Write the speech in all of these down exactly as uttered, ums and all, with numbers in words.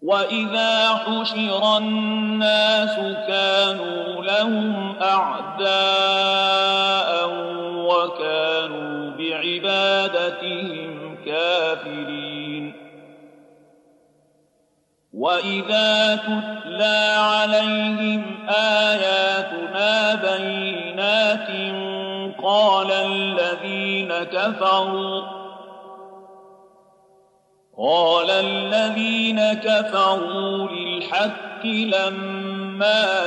وإذا حشر الناس كانوا لهم أعداء وكانوا بعبادتهم كافرين وإذا تتلى عليهم آياتنا بينات قال الذين كفروا قال الذين كفروا للحق لما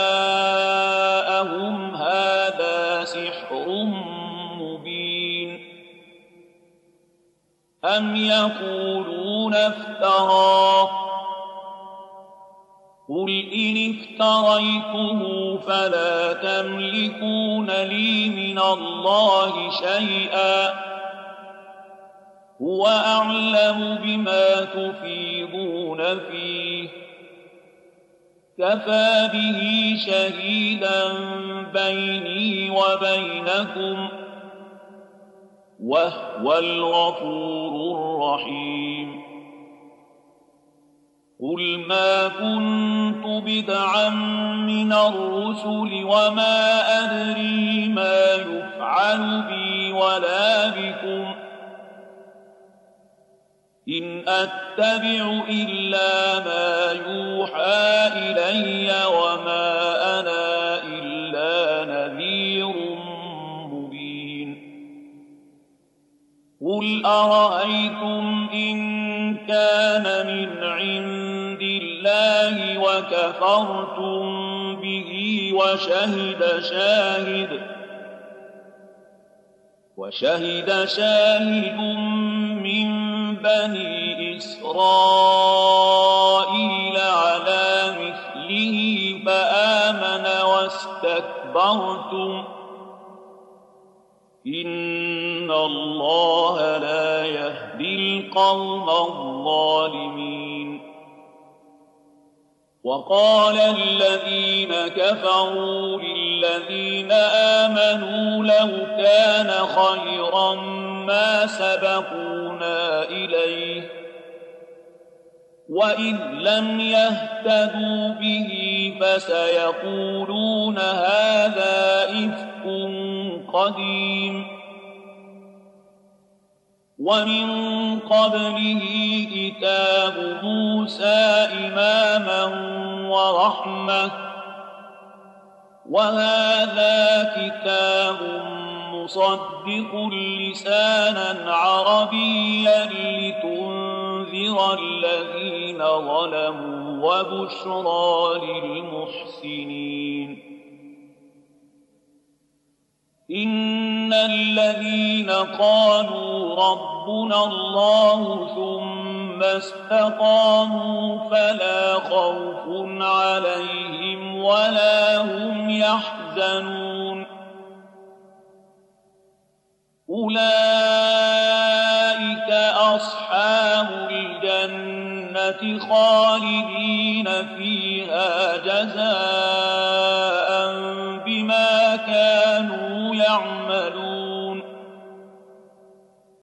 جاءهم هذا سحر مبين أم يقولون افتراه قل إن افتريته فلا تملكون لي من الله شيئا هو أعلم بما تفيضون فيه كفى به شهيدا بيني وبينكم وهو الغفور الرحيم قل ما كنت بدعا من الرسل وما أدري ما يفعل بي ولا بكم إن أتبع إلا ما يوحى إلي وما أنا إلا نذير مبين قل أرأيتم إن كان من عند الله وكفرتم به وشهد شاهد وشهد شاهد من بني إسرائيل على مثله فآمن واستكبرتم إن الله لا يهدي القوم الظالمين وقال الذين كفروا للذين آمنوا لو كان خيرا ما سبقونا إليه وإذ لم يهتدوا به فسيقولون هذا إفك قديم ومن قبله كتاب موسى إماما ورحمة وهذا كتاب مصدق لسانا عربيا لتنذر الذين ظلموا وبشرى للمحسنين إن الذين قالوا ربنا الله ثم استقاموا فلا خوف عليهم ولا هم يحزنون أولئك أصحاب الجنة خالدين فيها جزاء بما كانوا يعملون